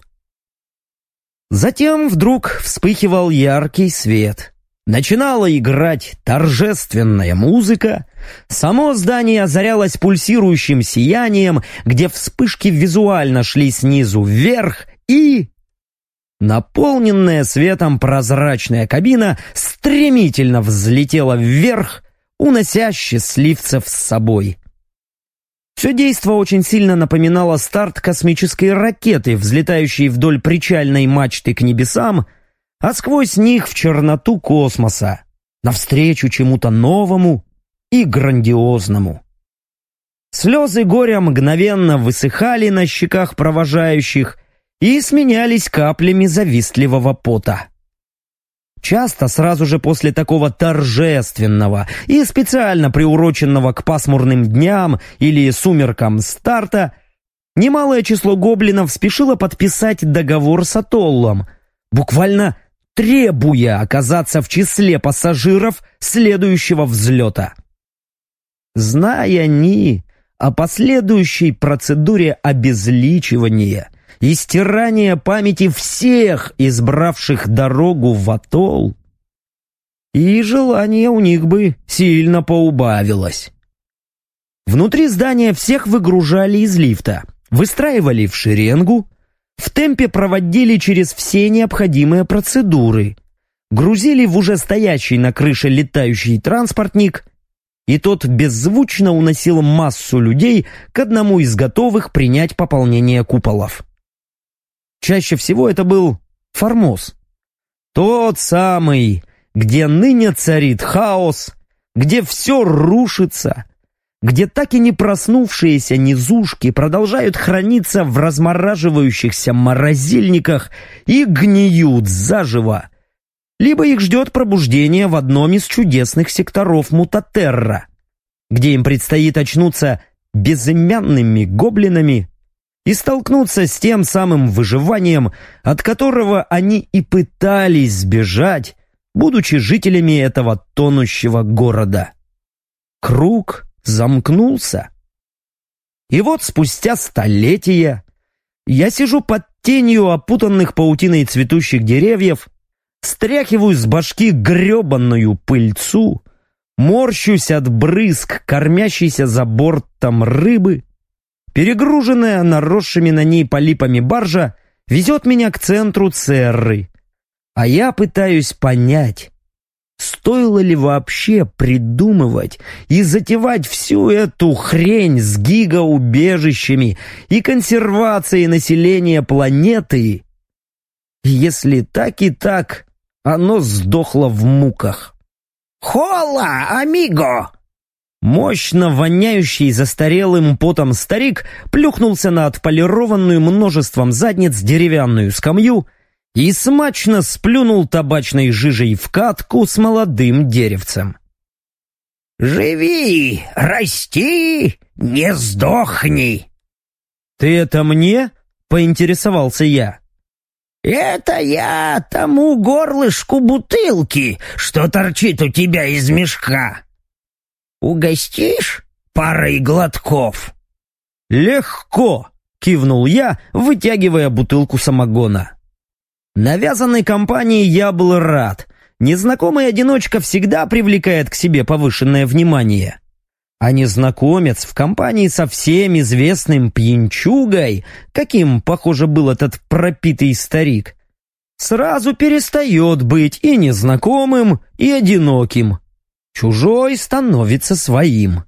вдруг вспыхивал яркий свет. Начинала играть торжественная музыка, само здание озарялось пульсирующим сиянием, где вспышки визуально шли снизу вверх, и наполненная светом прозрачная кабина стремительно взлетела вверх, унося счастливцев с собой. Все действо очень сильно напоминало старт космической ракеты, взлетающей вдоль причальной мачты к небесам, а сквозь них в черноту космоса, навстречу чему-то новому и грандиозному. Слезы горя мгновенно высыхали на щеках провожающих и сменялись каплями завистливого пота. Часто сразу же после такого торжественного и специально приуроченного к пасмурным дням или сумеркам старта немалое число гоблинов спешило подписать договор с атоллом, буквально требуя оказаться в числе пассажиров следующего взлета. Зная они о последующей процедуре обезличивания и стирания памяти всех, избравших дорогу в атолл, и желание у них бы сильно поубавилось. Внутри здания всех выгружали из лифта, выстраивали в шеренгу, в темпе проводили через все необходимые процедуры, грузили в уже стоящий на крыше летающий транспортник, и тот беззвучно уносил массу людей к одному из готовых принять пополнение куполов. Чаще всего это был Формоз. Тот самый, где ныне царит хаос, где все рушится, где так и не проснувшиеся низушки продолжают храниться в размораживающихся морозильниках и гниют заживо, либо их ждет пробуждение в одном из чудесных секторов Мутатерра, где им предстоит очнуться безымянными гоблинами и столкнуться с тем самым выживанием, от которого они и пытались сбежать, будучи жителями этого тонущего города. Круг замкнулся. И вот спустя столетия я сижу под тенью опутанных паутиной цветущих деревьев, стряхиваю с башки гребаную пыльцу, морщусь от брызг, кормящейся за бортом рыбы. Перегруженная наросшими на ней полипами баржа везет меня к центру Церры, а я пытаюсь понять, стоило ли вообще придумывать и затевать всю эту хрень с гигаубежищами и консервацией населения планеты, если так и так оно сдохло в муках. «Холла, амиго!» Мощно воняющий застарелым потом старик плюхнулся на отполированную множеством задниц деревянную скамью и смачно сплюнул табачной жижей в катку с молодым деревцем. «Живи, расти, не сдохни!» «Ты это мне?» — поинтересовался я. «Это я тому горлышку бутылки, что торчит у тебя из мешка. Угостишь парой глотков?» «Легко!» — кивнул я, вытягивая бутылку самогона. Навязанной компании я был рад. Незнакомый одиночка всегда привлекает к себе повышенное внимание. А незнакомец в компании со всем известным пьянчугой, каким, похоже, был этот пропитый старик, сразу перестает быть и незнакомым, и одиноким. Чужой становится своим.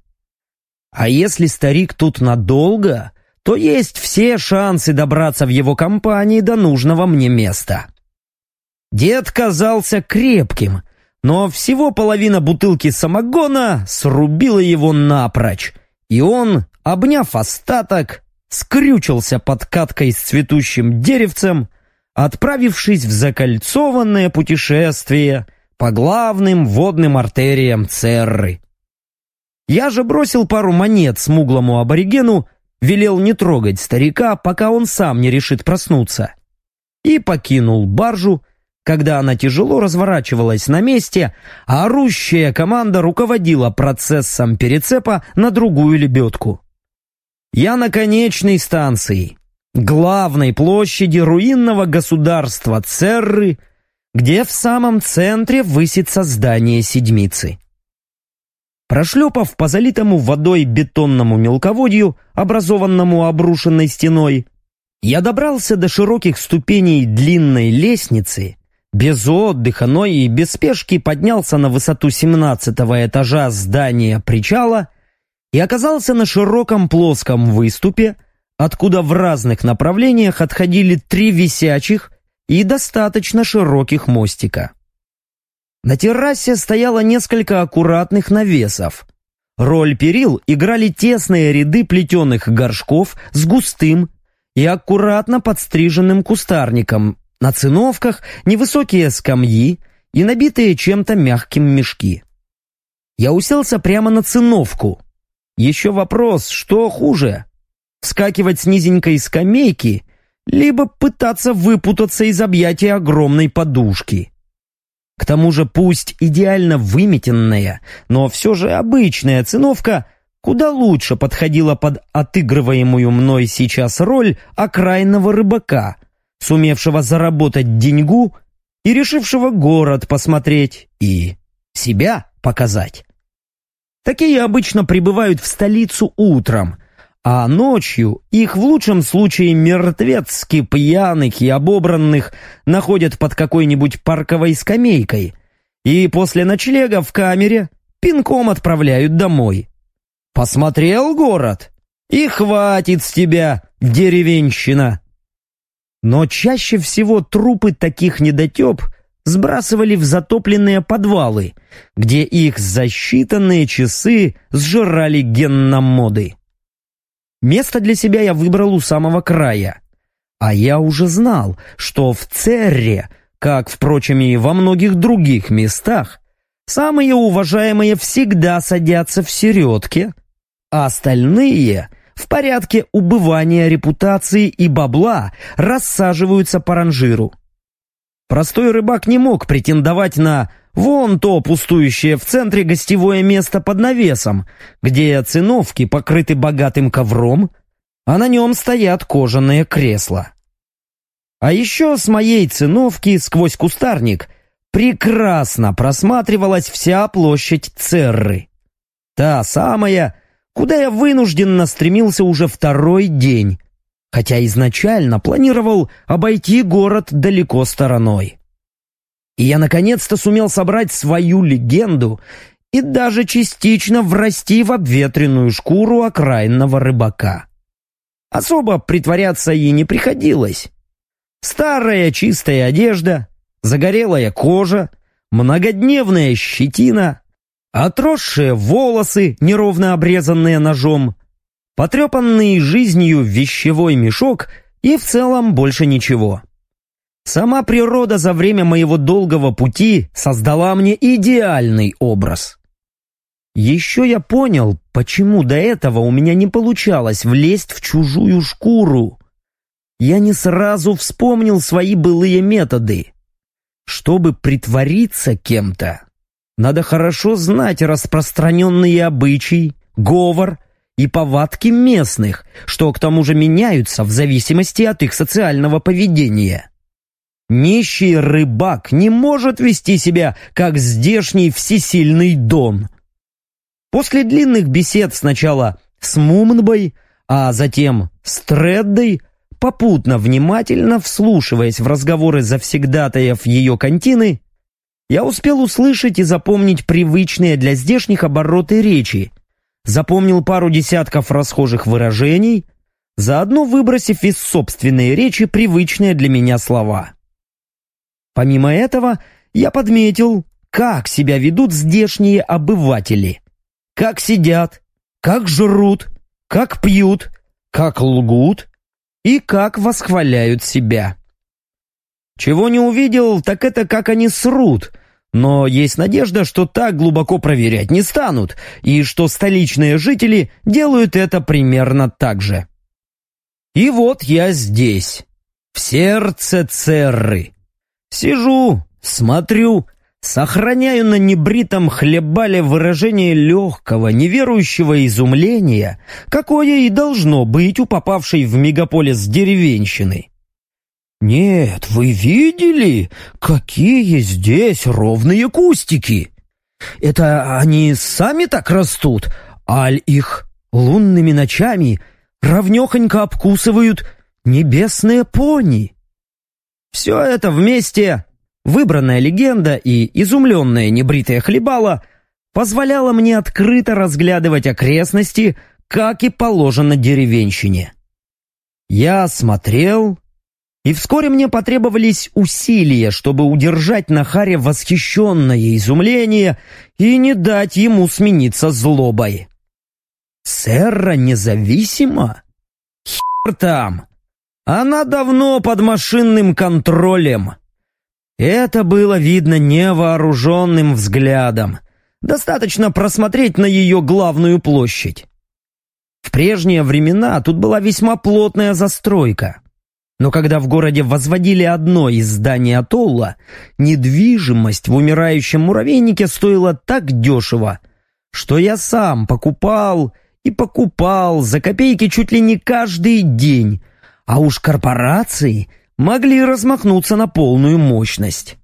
А если старик тут надолго, то есть все шансы добраться в его компании до нужного мне места. Дед казался крепким, но всего половина бутылки самогона срубила его напрочь, и он, обняв остаток, скрючился под каткой с цветущим деревцем, отправившись в закольцованное путешествие по главным водным артериям Церры. Я же бросил пару монет смуглому аборигену, велел не трогать старика, пока он сам не решит проснуться, и покинул баржу, когда она тяжело разворачивалась на месте, а орущая команда руководила процессом перецепа на другую лебедку. Я на конечной станции, главной площади руинного государства Церры, где в самом центре высится здание Седьмицы. Прошлепав по залитому водой бетонному мелководью, образованному обрушенной стеной, я добрался до широких ступеней длинной лестницы, без отдыха, но и без спешки поднялся на высоту 17-го этажа здания причала и оказался на широком плоском выступе, откуда в разных направлениях отходили 3 висячих и достаточно широких мостика. На террасе стояло несколько аккуратных навесов. Роль перил играли тесные ряды плетеных горшков с густым и аккуратно подстриженным кустарником, на циновках невысокие скамьи и набитые чем-то мягким мешки. Я уселся прямо на циновку. Еще вопрос, что хуже? Вскакивать с низенькой скамейки, либо пытаться выпутаться из объятия огромной подушки. К тому же пусть идеально выметенная, но все же обычная циновка куда лучше подходила под отыгрываемую мной сейчас роль окраинного рыбака, сумевшего заработать деньгу и решившего город посмотреть и себя показать. Такие обычно прибывают в столицу утром, а ночью их в лучшем случае мертвецки пьяных и обобранных находят под какой-нибудь парковой скамейкой и после ночлега в камере пинком отправляют домой. Посмотрел город? И хватит с тебя, деревенщина! Но чаще всего трупы таких недотеп сбрасывали в затопленные подвалы, где их за считанные часы сжирали генномоды. Место для себя я выбрал у самого края. А я уже знал, что в Церре, как, впрочем, и во многих других местах, самые уважаемые всегда садятся в середке, а остальные в порядке убывания репутации и бабла рассаживаются по ранжиру. Простой рыбак не мог претендовать на вон то пустующее в центре гостевое место под навесом, где циновки покрыты богатым ковром, а на нем стоят кожаные кресла. А еще с моей циновки сквозь кустарник прекрасно просматривалась вся площадь Церры. Та самая, куда я вынужденно стремился уже второй день, хотя изначально планировал обойти город далеко стороной. И я наконец-то сумел собрать свою легенду и даже частично врасти в обветренную шкуру окраинного рыбака. Особо притворяться и не приходилось. Старая чистая одежда, загорелая кожа, многодневная щетина, отросшие волосы, неровно обрезанные ножом, потрепанный жизнью вещевой мешок и в целом больше ничего. Сама природа за время моего долгого пути создала мне идеальный образ. Еще я понял, почему до этого у меня не получалось влезть в чужую шкуру. Я не сразу вспомнил свои былые методы. Чтобы притвориться кем-то, надо хорошо знать распространенные обычаи, говор и повадки местных, что к тому же меняются в зависимости от их социального поведения. Нищий рыбак не может вести себя, как здешний всесильный Дон. После длинных бесед сначала с Мумнбой, а затем с Треддой, попутно внимательно вслушиваясь в разговоры завсегдатаев ее контины, я успел услышать и запомнить привычные для здешних обороты речи, запомнил пару десятков расхожих выражений, заодно выбросив из собственной речи привычные для меня слова. Помимо этого, я подметил, как себя ведут здешние обыватели, как сидят, как жрут, как пьют, как лгут и как восхваляют себя. Чего не увидел, так это как они срут, но есть надежда, что так глубоко проверять не станут, и что столичные жители делают это примерно так же. И вот я здесь, в сердце Церры. Сижу, смотрю, сохраняю на небритом хлебале выражение легкого, неверующего изумления, какое и должно быть у попавшей в мегаполис деревенщины. Нет, вы видели, какие здесь ровные кустики? Это они сами так растут, аль их лунными ночами ровнехонько обкусывают небесные пони? Все это вместе, выбранная легенда и изумленное небритое хлебало, позволяло мне открыто разглядывать окрестности, как и положено деревенщине. Я смотрел, и вскоре мне потребовались усилия, чтобы удержать на харе восхищенное изумление и не дать ему смениться злобой. Церра независима? Хер там! Она давно под машинным контролем. Это было видно невооруженным взглядом. Достаточно просмотреть на ее главную площадь. В прежние времена тут была весьма плотная застройка. Но когда в городе возводили одно из зданий атолла, недвижимость в умирающем муравейнике стоила так дешево, что я сам покупал и покупал за копейки чуть ли не каждый день, а уж корпорации могли размахнуться на полную мощность.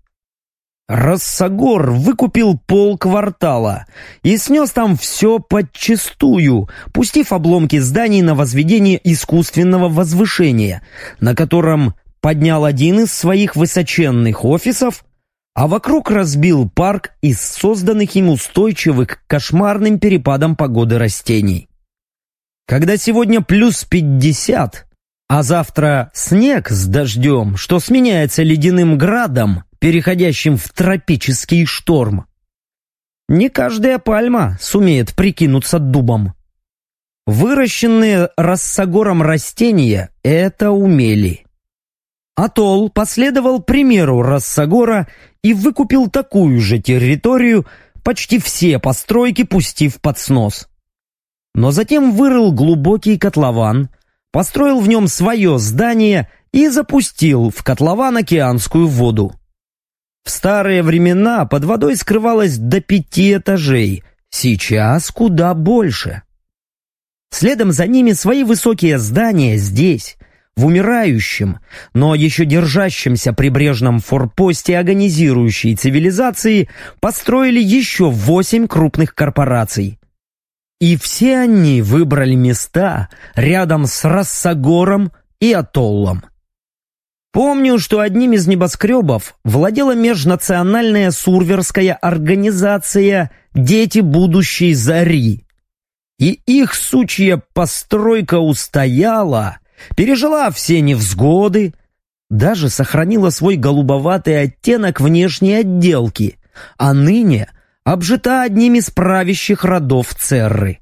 Рассагор выкупил полквартала и снес там все подчистую, пустив обломки зданий на возведение искусственного возвышения, на котором поднял один из своих высоченных офисов, а вокруг разбил парк из созданных им устойчивых к кошмарным перепадам погоды растений. Когда сегодня плюс 50, а завтра снег с дождем, что сменяется ледяным градом, переходящим в тропический шторм, не каждая пальма сумеет прикинуться дубом. Выращенные Рассагором растения это умели. Атолл последовал примеру Рассагора и выкупил такую же территорию, почти все постройки пустив под снос. Но затем вырыл глубокий котлован, построил в нем свое здание и запустил в котлован океанскую воду. В старые времена под водой скрывалось до 5 этажей, сейчас куда больше. Следом за ними свои высокие здания здесь, в умирающем, но еще держащемся прибрежном форпосте агонизирующей цивилизации, построили еще 8 крупных корпораций. И все они выбрали места рядом с Рассагором и атоллом. Помню, что одним из небоскребов владела межнациональная сурверская организация «Дети будущей зари». И их сучья постройка устояла, пережила все невзгоды, даже сохранила свой голубоватый оттенок внешней отделки, а ныне обжита одним из правящих родов Церры.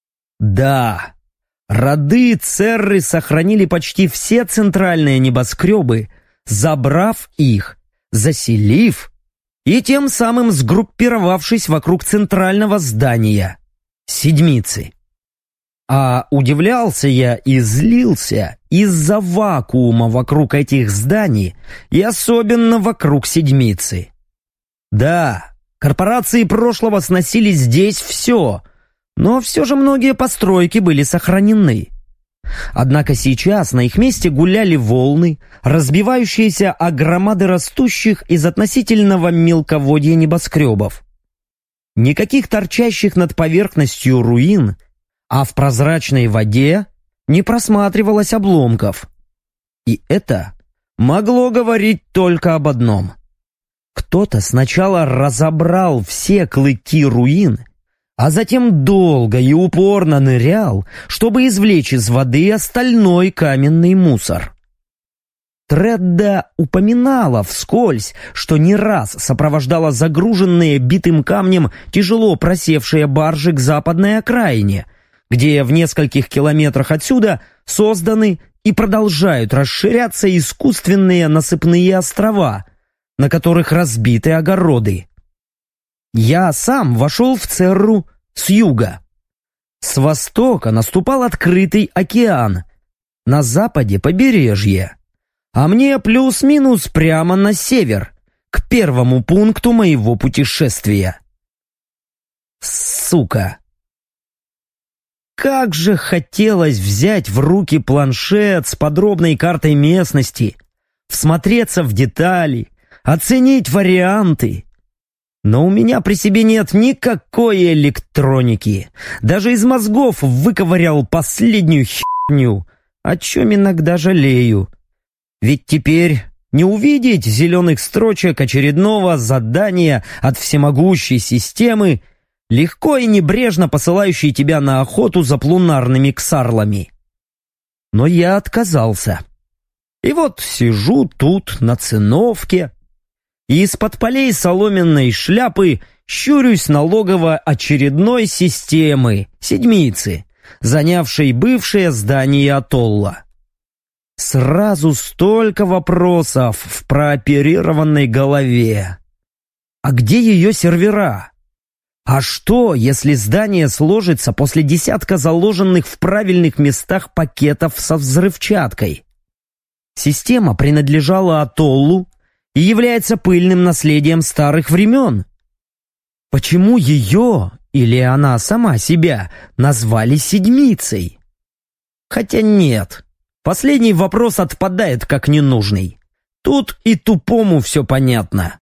Да, роды Церры сохранили почти все центральные небоскребы, забрав их, заселив и тем самым сгруппировавшись вокруг центрального здания — Седьмицы. А удивлялся я и злился из-за вакуума вокруг этих зданий и особенно вокруг Седьмицы. Да, корпорации прошлого сносили здесь все, но все же многие постройки были сохранены. Однако сейчас на их месте гуляли волны, разбивающиеся о громады растущих из относительного мелководья небоскребов. Никаких торчащих над поверхностью руин, а в прозрачной воде не просматривалось обломков. И это могло говорить только об одном. Кто-то сначала разобрал все клыки руин, а затем долго и упорно нырял, чтобы извлечь из воды остальной каменный мусор. Тредда упоминала вскользь, что не раз сопровождала загруженные битым камнем тяжело просевшие баржи к западной окраине, где в нескольких километрах отсюда созданы и продолжают расширяться искусственные насыпные острова, на которых разбиты огороды. Я сам вошел в Церру с юга. С востока наступал открытый океан, на западе побережье, а мне плюс-минус прямо на север, к первому пункту моего путешествия. Сука! Как же хотелось взять в руки планшет с подробной картой местности, всмотреться в детали, оценить варианты. Но у меня при себе нет никакой электроники. Даже из мозгов выковырял последнюю херню, о чем иногда жалею. Ведь теперь не увидеть зеленых строчек очередного задания от всемогущей системы, легко и небрежно посылающей тебя на охоту за плунарными ксарлами. Но я отказался. И вот сижу тут на циновке, и из-под полей соломенной шляпы щурюсь на логово очередной системы, Седьмицы, занявшей бывшее здание атолла. Сразу столько вопросов в прооперированной голове. А где ее сервера? А что, если здание сложится после десятка заложенных в правильных местах пакетов со взрывчаткой? Система принадлежала Атоллу и является пыльным наследием старых времен. Почему ее, или она сама себя, назвали седьмицей? Хотя нет, последний вопрос отпадает как ненужный. Тут и тупому все понятно.